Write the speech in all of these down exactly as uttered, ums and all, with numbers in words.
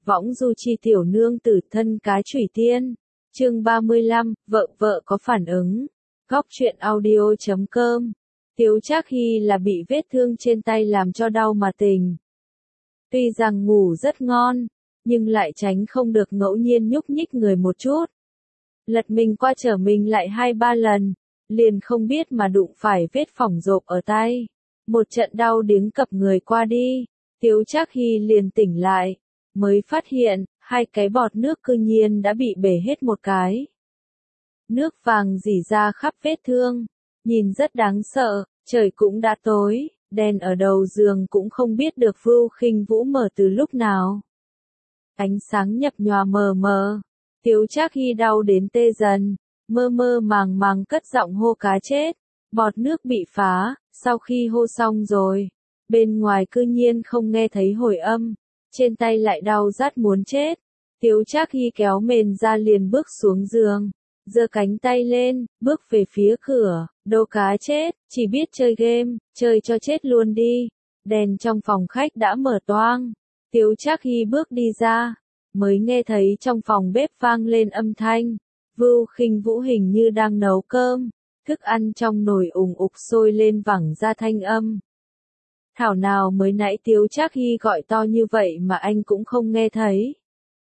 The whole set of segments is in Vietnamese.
Võng du chi tiểu nương tử thân cá chủy tiên. Chương ba mươi lăm, vợ vợ có phản ứng. Góc truyện audio chấm com. Tiếu Trác Hy là bị vết thương trên tay làm cho đau mà tỉnh. Tuy rằng ngủ rất ngon, nhưng lại tránh không được ngẫu nhiên nhúc nhích người một chút. Lật mình qua trở mình lại hai ba lần, liền không biết mà đụng phải vết phỏng rộp ở tay. Một trận đau điếng cập người qua đi, Tiếu Trác Hy liền tỉnh lại, mới phát hiện, hai cái bọt nước cư nhiên đã bị bể hết một cái. Nước vàng rỉ ra khắp vết thương, nhìn rất đáng sợ, trời cũng đã tối, đèn ở đầu giường cũng không biết được Vưu Khinh Vũ mở từ lúc nào. Ánh sáng nhập nhòa mờ mờ, Tiếu Trác Hy đau đến tê dần, mơ mơ màng màng cất giọng hô cá chết, bọt nước bị phá, sau khi hô xong rồi, bên ngoài cư nhiên không nghe thấy hồi âm, trên tay lại đau rát muốn chết. Tiếu Trác Hy kéo mền ra liền bước xuống giường, giơ cánh tay lên, bước về phía cửa, đồ cá chết, chỉ biết chơi game, chơi cho chết luôn đi. Đèn trong phòng khách đã mở toang, Tiếu Trác Hy bước đi ra, mới nghe thấy trong phòng bếp vang lên âm thanh, Vưu Khinh Vũ hình như đang nấu cơm, thức ăn trong nồi ùng ục sôi lên vẳng ra thanh âm. Thảo nào mới nãy Tiếu Trác Hy gọi to như vậy mà anh cũng không nghe thấy.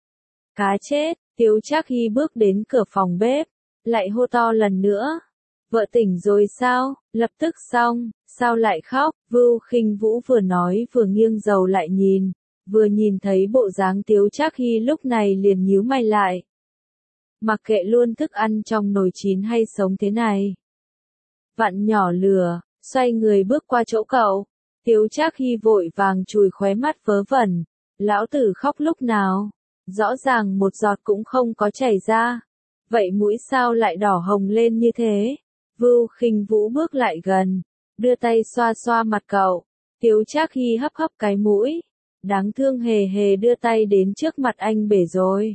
Cá chết, Tiếu Trác Hy bước đến cửa phòng bếp, lại hô to lần nữa. Vợ tỉnh rồi sao, lập tức xong, sao lại khóc, Vưu Khinh Vũ vừa nói vừa nghiêng đầu lại nhìn, vừa nhìn thấy bộ dáng Tiếu Trác Hy lúc này liền nhíu mày lại. Mặc kệ luôn thức ăn trong nồi chín hay sống thế này. Vặn nhỏ lửa, xoay người bước qua chỗ cậu, Tiếu Trác Hy vội vàng chùi khóe mắt vớ vẩn, lão tử khóc lúc nào, rõ ràng một giọt cũng không có chảy ra, vậy mũi sao lại đỏ hồng lên như thế? Vưu Khinh Vũ bước lại gần, đưa tay xoa xoa mặt cậu, Tiếu Trác Hy hấp hấp cái mũi, đáng thương hề hề đưa tay đến trước mặt anh bể rồi.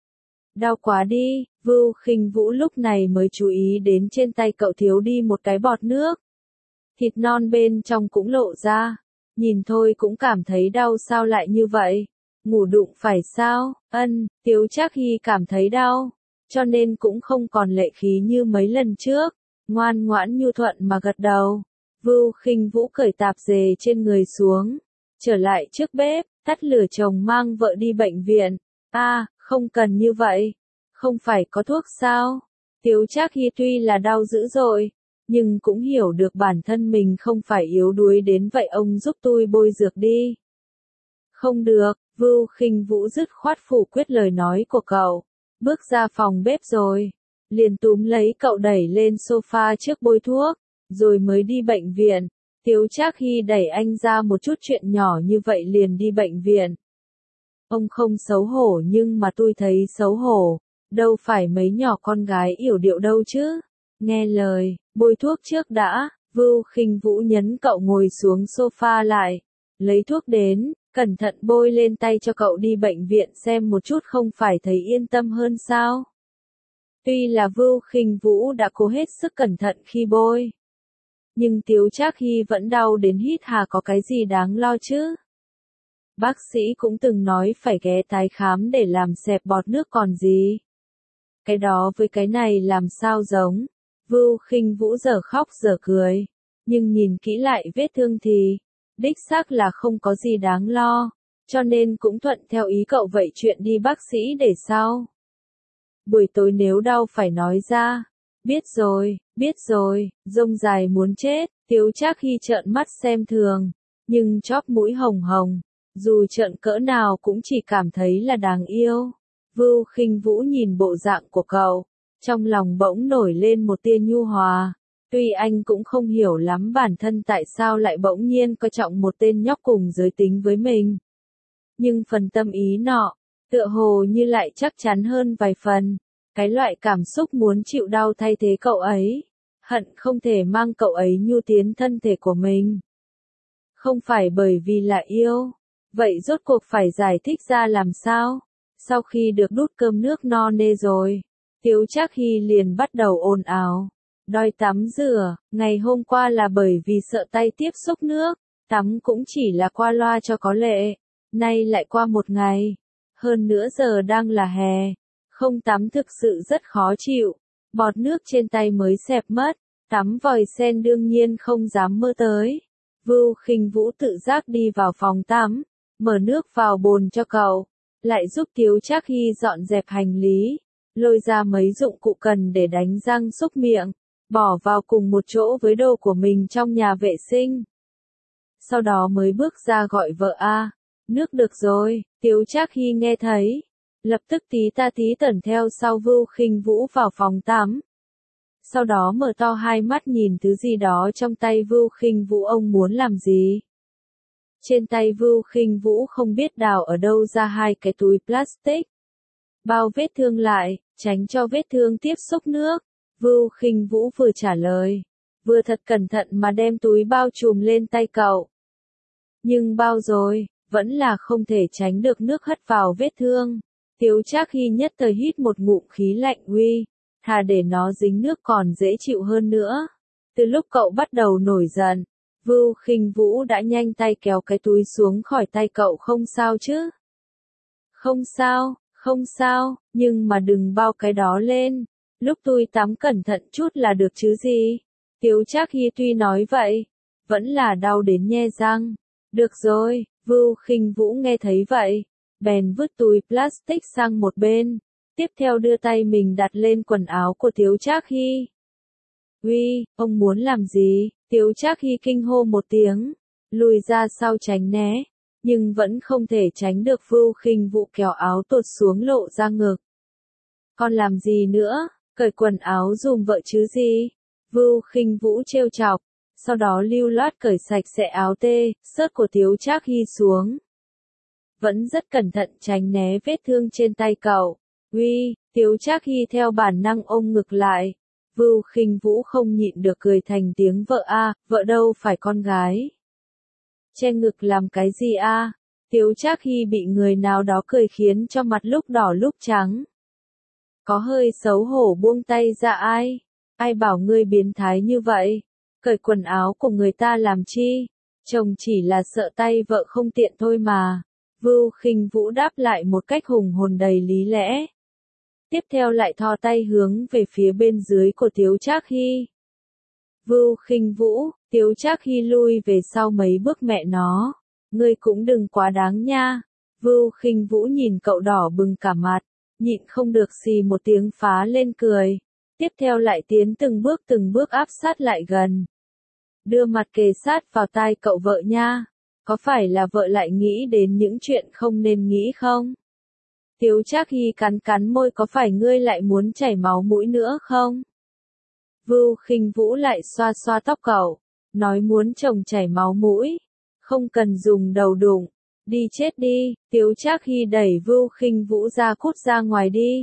Đau quá đi, Vưu Khinh Vũ lúc này mới chú ý đến trên tay cậu thiếu đi một cái bọt nước. Thịt non bên trong cũng lộ ra, nhìn thôi cũng cảm thấy đau sao lại như vậy, ngủ đụng phải sao, ân, Tiếu Trác Hy cảm thấy đau, cho nên cũng không còn lệ khí như mấy lần trước, ngoan ngoãn nhu thuận mà gật đầu. Vưu Khinh Vũ cởi tạp dề trên người xuống, trở lại trước bếp, tắt lửa chồng mang vợ đi bệnh viện. A, à, không cần như vậy, không phải có thuốc sao? Tiếu Trác Hy tuy là đau dữ dội, nhưng cũng hiểu được bản thân mình không phải yếu đuối đến vậy, ông giúp tôi bôi dược đi. Không được, Vưu Khinh Vũ dứt khoát phủ quyết lời nói của cậu, bước ra phòng bếp rồi, liền túm lấy cậu đẩy lên sofa trước bôi thuốc, rồi mới đi bệnh viện. Tiếu Trác Hy đẩy anh ra một chút chuyện nhỏ như vậy liền đi bệnh viện. Ông không xấu hổ nhưng mà tôi thấy xấu hổ, đâu phải mấy nhỏ con gái yểu điệu đâu chứ. Nghe lời, bôi thuốc trước đã, Vưu Khinh Vũ nhấn cậu ngồi xuống sofa lại, lấy thuốc đến, cẩn thận bôi lên tay cho cậu, đi bệnh viện xem một chút không phải thấy yên tâm hơn sao. Tuy là Vưu Khinh Vũ đã cố hết sức cẩn thận khi bôi, nhưng Tiếu Trác Hy vẫn đau đến hít hà, có cái gì đáng lo chứ. Bác sĩ cũng từng nói phải ghé tái khám để làm xẹp bọt nước còn gì. Cái đó với cái này làm sao giống. Vưu Khinh Vũ giờ khóc giờ cười, nhưng nhìn kỹ lại vết thương thì, đích xác là không có gì đáng lo, cho nên cũng thuận theo ý cậu vậy, chuyện đi bác sĩ để sau. Buổi tối nếu đau phải nói ra. Biết rồi, biết rồi, rông dài muốn chết, Tiếu Trác Hy trợn mắt xem thường, nhưng chóp mũi hồng hồng, dù trợn cỡ nào cũng chỉ cảm thấy là đáng yêu. Vưu Khinh Vũ nhìn bộ dạng của cậu, trong lòng bỗng nổi lên một tia nhu hòa, tuy anh cũng không hiểu lắm bản thân tại sao lại bỗng nhiên coi trọng một tên nhóc cùng giới tính với mình. Nhưng phần tâm ý nọ, tựa hồ như lại chắc chắn hơn vài phần. Cái loại cảm xúc muốn chịu đau thay thế cậu ấy, hận không thể mang cậu ấy nhu tiến thân thể của mình. Không phải bởi vì là yêu, vậy rốt cuộc phải giải thích ra làm sao? Sau khi được đút cơm nước no nê rồi, Tiếu Trác Hy liền bắt đầu ồn ào, đòi tắm rửa, ngày hôm qua là bởi vì sợ tay tiếp xúc nước, tắm cũng chỉ là qua loa cho có lệ, nay lại qua một ngày. Hơn nữa giờ đang là hè, không tắm thực sự rất khó chịu, bọt nước trên tay mới xẹp mất, tắm vòi sen đương nhiên không dám mơ tới. Vưu Khinh Vũ tự giác đi vào phòng tắm, mở nước vào bồn cho cậu, lại giúp Tiếu Trác Hy dọn dẹp hành lý, lôi ra mấy dụng cụ cần để đánh răng súc miệng, bỏ vào cùng một chỗ với đồ của mình trong nhà vệ sinh. Sau đó mới bước ra gọi vợ a, nước được rồi, Tiếu Trác Hy nghe thấy, lập tức tí ta tí tẩn theo sau Vưu Khinh Vũ vào phòng tắm. Sau đó mở to hai mắt nhìn thứ gì đó trong tay Vưu Khinh Vũ. Ông muốn làm gì? Trên tay Vưu Khinh Vũ không biết đào ở đâu ra hai cái túi plastic. Bao vết thương lại, tránh cho vết thương tiếp xúc nước. Vưu Khinh Vũ vừa trả lời, vừa thật cẩn thận mà đem túi bao trùm lên tay cậu. Nhưng bao rồi, vẫn là không thể tránh được nước hất vào vết thương. Tiếu Trác Hy nhất thời hít một ngụm khí lạnh uy, thà để nó dính nước còn dễ chịu hơn nữa. Từ lúc cậu bắt đầu nổi giận, Vưu Khinh Vũ đã nhanh tay kéo cái túi xuống khỏi tay cậu. Không sao chứ? Không sao, không sao, nhưng mà đừng bao cái đó lên. Lúc tôi tắm cẩn thận chút là được chứ gì? Tiếu Trác Hy tuy nói vậy, vẫn là đau đến nhe răng. Được rồi, Vưu Khinh Vũ nghe thấy vậy, bèn vứt túi plastic sang một bên, tiếp theo đưa tay mình đặt lên quần áo của Tiếu Trác Hy. Uy, ông muốn làm gì? Tiếu Trác Hy kinh hô một tiếng, lùi ra sau tránh né, nhưng vẫn không thể tránh được Vưu Khinh Vũ kéo áo tuột xuống lộ ra ngực. Còn làm gì nữa, cởi quần áo dùm vợ chứ gì? Vưu Khinh Vũ trêu chọc, sau đó lưu loát cởi sạch sẽ áo tê, sớt của Tiếu Trác Hy xuống. Vẫn rất cẩn thận tránh né vết thương trên tay cậu. Uy, Tiếu Trác Hy theo bản năng ôm ngực lại. Vưu Khinh Vũ không nhịn được cười thành tiếng vợ a, vợ đâu phải con gái. Che ngực làm cái gì a? Tiếu Trác Hy bị người nào đó cười khiến cho mặt lúc đỏ lúc trắng. Có hơi xấu hổ buông tay ra. Ai? Ai bảo ngươi biến thái như vậy? Cởi quần áo của người ta làm chi? Chồng chỉ là sợ tay vợ không tiện thôi mà. Vưu Khinh Vũ đáp lại một cách hùng hồn đầy lý lẽ. Tiếp theo lại thò tay hướng về phía bên dưới của Tiếu Trác Hy. Vưu Khinh Vũ, Tiếu Trác Hy lui về sau mấy bước. Mẹ nó, ngươi cũng đừng quá đáng nha. Vưu Khinh Vũ nhìn cậu đỏ bừng cả mặt, nhịn không được xì một tiếng phá lên cười. Tiếp theo lại tiến từng bước từng bước áp sát lại gần. Đưa mặt kề sát vào tai cậu vợ nha. Có phải là vợ lại nghĩ đến những chuyện không nên nghĩ không? Tiếu Trác Hy cắn cắn môi, có phải ngươi lại muốn chảy máu mũi nữa không? Vưu Khinh Vũ lại xoa xoa tóc cậu, nói muốn chồng chảy máu mũi. Không cần dùng đầu đụng, đi chết đi. Tiếu Trác Hy đẩy Vưu Khinh Vũ ra, cút ra ngoài đi.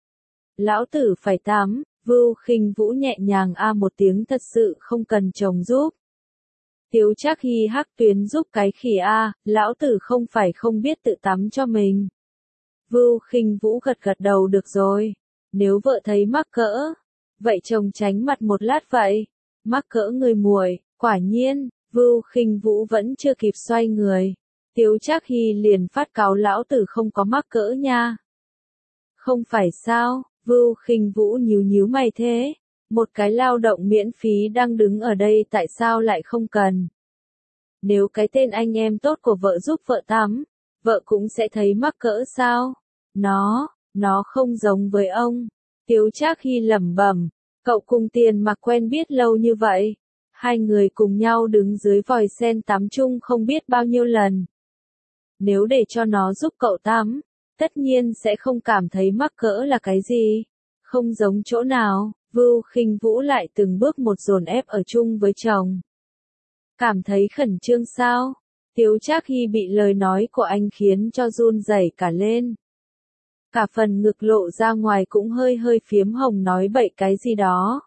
Lão tử phải tắm. Vưu Khinh Vũ nhẹ nhàng a một tiếng, thật sự không cần chồng giúp. Tiếu Trác Hy hắc tuyến, giúp cái khỉ a, lão tử không phải không biết tự tắm cho mình. Vưu Khinh Vũ gật gật đầu, được rồi. Nếu vợ thấy mắc cỡ, vậy chồng tránh mặt một lát vậy. Mắc cỡ người muội, quả nhiên. Vưu Khinh Vũ vẫn chưa kịp xoay người, Tiếu Trác Hy liền phát cáu, lão tử không có mắc cỡ nha. Không phải sao? Vưu Khinh Vũ nhíu nhíu mày, thế một cái lao động miễn phí đang đứng ở đây tại sao lại không cần? Nếu cái tên anh em tốt của vợ giúp vợ tắm, vợ cũng sẽ thấy mắc cỡ sao? Nó, nó không giống với ông. Tiếu Trác Hy lẩm bẩm, cậu cùng Tiền Mặc quen biết lâu như vậy, hai người cùng nhau đứng dưới vòi sen tắm chung không biết bao nhiêu lần. Nếu để cho nó giúp cậu tắm, tất nhiên sẽ không cảm thấy mắc cỡ là cái gì. Không giống chỗ nào. Vưu Khinh Vũ lại từng bước một dồn ép ở chung với chồng. Cảm thấy khẩn trương sao? Tiếu Trác Hy bị lời nói của anh khiến cho run rẩy cả lên. Cả phần ngực lộ ra ngoài cũng hơi hơi phiếm hồng, nói bậy cái gì đó.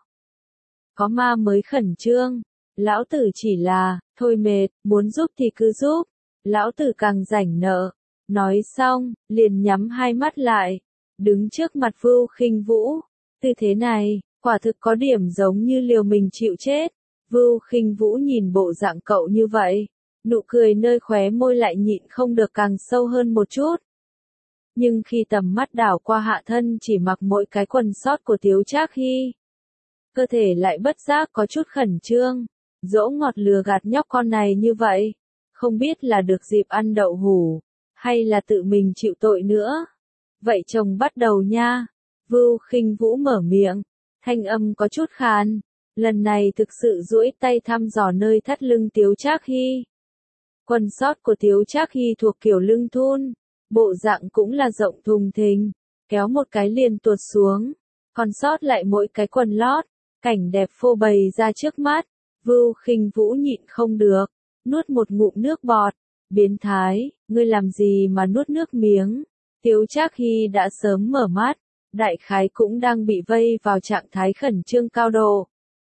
Có ma mới khẩn trương. Lão tử chỉ là, thôi mệt, muốn giúp thì cứ giúp. Lão tử càng rảnh nợ. Nói xong, liền nhắm hai mắt lại, đứng trước mặt Vưu Khinh Vũ. Tư thế này, quả thực có điểm giống như liều mình chịu chết. Vưu Khinh Vũ nhìn bộ dạng cậu như vậy, nụ cười nơi khóe môi lại nhịn không được càng sâu hơn một chút. Nhưng khi tầm mắt đảo qua hạ thân chỉ mặc mỗi cái quần sót của Tiếu Trác Hy, cơ thể lại bất giác có chút khẩn trương, dỗ ngọt lừa gạt nhóc con này như vậy, không biết là được dịp ăn đậu hủ, hay là tự mình chịu tội nữa. Vậy chồng bắt đầu nha. Vưu Khinh Vũ mở miệng, thanh âm có chút khàn, lần này thực sự duỗi tay thăm dò nơi thắt lưng Tiếu Trác Hy. Quần sót của Tiếu Trác Hy thuộc kiểu lưng thun, bộ dạng cũng là rộng thùng thình, kéo một cái liền tuột xuống, còn sót lại mỗi cái quần lót, cảnh đẹp phô bày ra trước mắt. Vưu Khinh Vũ nhịn không được, nuốt một ngụm nước bọt. Biến thái, ngươi làm gì mà nuốt nước miếng? Tiếu Trác Hy đã sớm mở mắt, đại khái cũng đang bị vây vào trạng thái khẩn trương cao độ.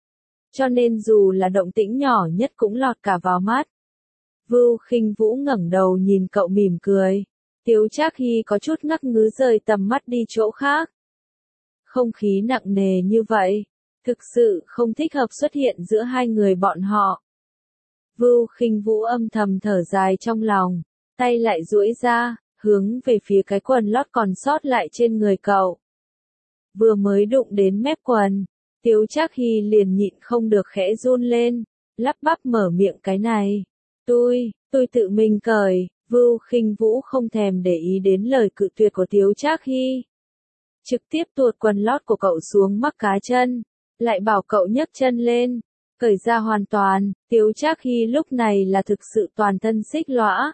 Cho nên dù là động tĩnh nhỏ nhất cũng lọt cả vào mắt. Vưu Khinh Vũ ngẩng đầu nhìn cậu mỉm cười. Tiếu Trác Hy có chút ngắc ngứ rời tầm mắt đi chỗ khác. Không khí nặng nề như vậy, thực sự không thích hợp xuất hiện giữa hai người bọn họ. Vưu Khinh Vũ âm thầm thở dài trong lòng, tay lại duỗi ra, hướng về phía cái quần lót còn sót lại trên người cậu. Vừa mới đụng đến mép quần, Tiếu Trác Hy liền nhịn không được khẽ run lên, lắp bắp mở miệng cái này. Tôi, tôi tự mình cởi. Vưu Khinh Vũ không thèm để ý đến lời cự tuyệt của Tiếu Trác Hy. Trực tiếp tuột quần lót của cậu xuống mắc cá chân, lại bảo cậu nhấc chân lên, cởi ra hoàn toàn. Tiếu Trác Hy lúc này là thực sự toàn thân xích lõa.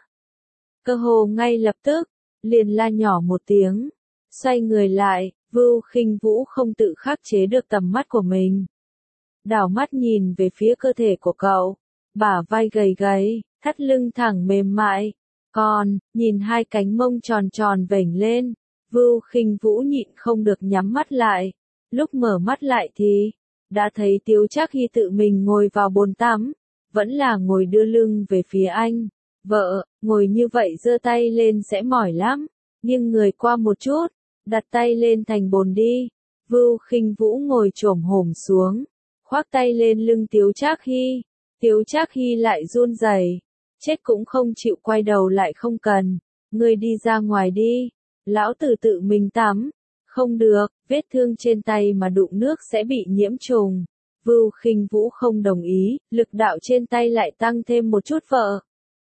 Cơ hồ ngay lập tức, liền la nhỏ một tiếng, xoay người lại. Vưu Khinh Vũ không tự khắc chế được tầm mắt của mình. Đảo mắt nhìn về phía cơ thể của cậu, bả vai gầy gầy, thắt lưng thẳng mềm mại. Còn, nhìn hai cánh mông tròn tròn vểnh lên, Vưu Khinh Vũ nhịn không được nhắm mắt lại. Lúc mở mắt lại thì, đã thấy Tiếu Trác Hy tự mình ngồi vào bồn tắm, vẫn là ngồi đưa lưng về phía anh. Vợ, ngồi như vậy giơ tay lên sẽ mỏi lắm, nghiêng người qua một chút, đặt tay lên thành bồn đi. Vưu Khinh Vũ ngồi chổm hổm xuống, khoác tay lên lưng Tiếu Trác Hy. Tiếu Trác Hy lại run rẩy, chết cũng không chịu quay đầu lại. Không cần, ngươi đi ra ngoài đi, lão tử tự mình tắm. Không được, vết thương trên tay mà đụng nước sẽ bị nhiễm trùng. Vưu Khinh Vũ không đồng ý, lực đạo trên tay lại tăng thêm một chút. Vợ,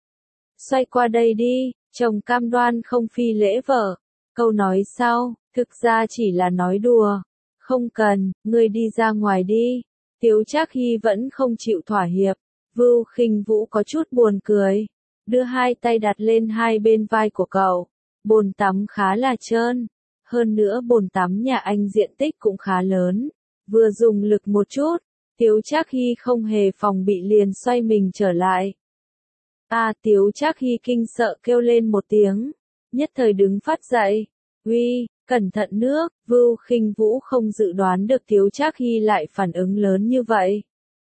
xoay qua đây đi, chồng cam đoan không phi lễ vợ. Câu nói sau, thực ra chỉ là nói đùa. Không cần, ngươi đi ra ngoài đi. Tiếu Trác Hy vẫn không chịu thỏa hiệp. Vưu Khinh Vũ có chút buồn cười, đưa hai tay đặt lên hai bên vai của cậu. Bồn tắm khá là trơn, hơn nữa bồn tắm nhà anh diện tích cũng khá lớn. Vừa dùng lực một chút, Tiếu Trác Hy không hề phòng bị liền xoay mình trở lại. À, Tiếu Trác Hy kinh sợ kêu lên một tiếng, nhất thời đứng phát dậy. Uy, cẩn thận nước. Vưu Khinh Vũ không dự đoán được Tiếu Trác Hy lại phản ứng lớn như vậy.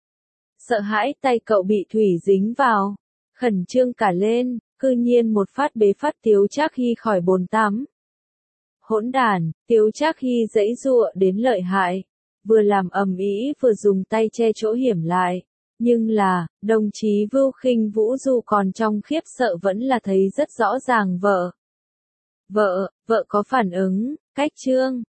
Sợ hãi tay cậu bị thủy dính vào, khẩn trương cả lên, cư nhiên một phát bế phát Tiếu Trác Hy khỏi bồn tắm. Hỗn đản, Tiếu Trác Hy giãy giụa đến lợi hại, vừa làm ầm ĩ vừa dùng tay che chỗ hiểm lại. Nhưng là, đồng chí Vưu Khinh Vũ dù còn trong khiếp sợ vẫn là thấy rất rõ ràng. Vợ, vợ, vợ có phản ứng. Cách chương